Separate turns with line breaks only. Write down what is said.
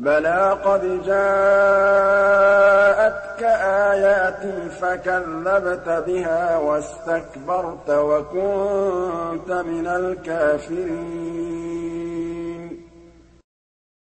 بَلَىٰ قَدْ جَاءَتْكَ آيَاتِي فَكَذَّبْتَ بِهَا وَاسْتَكْبَرْتَ وَكُنتَ مِنَ الْكَافِرِينَ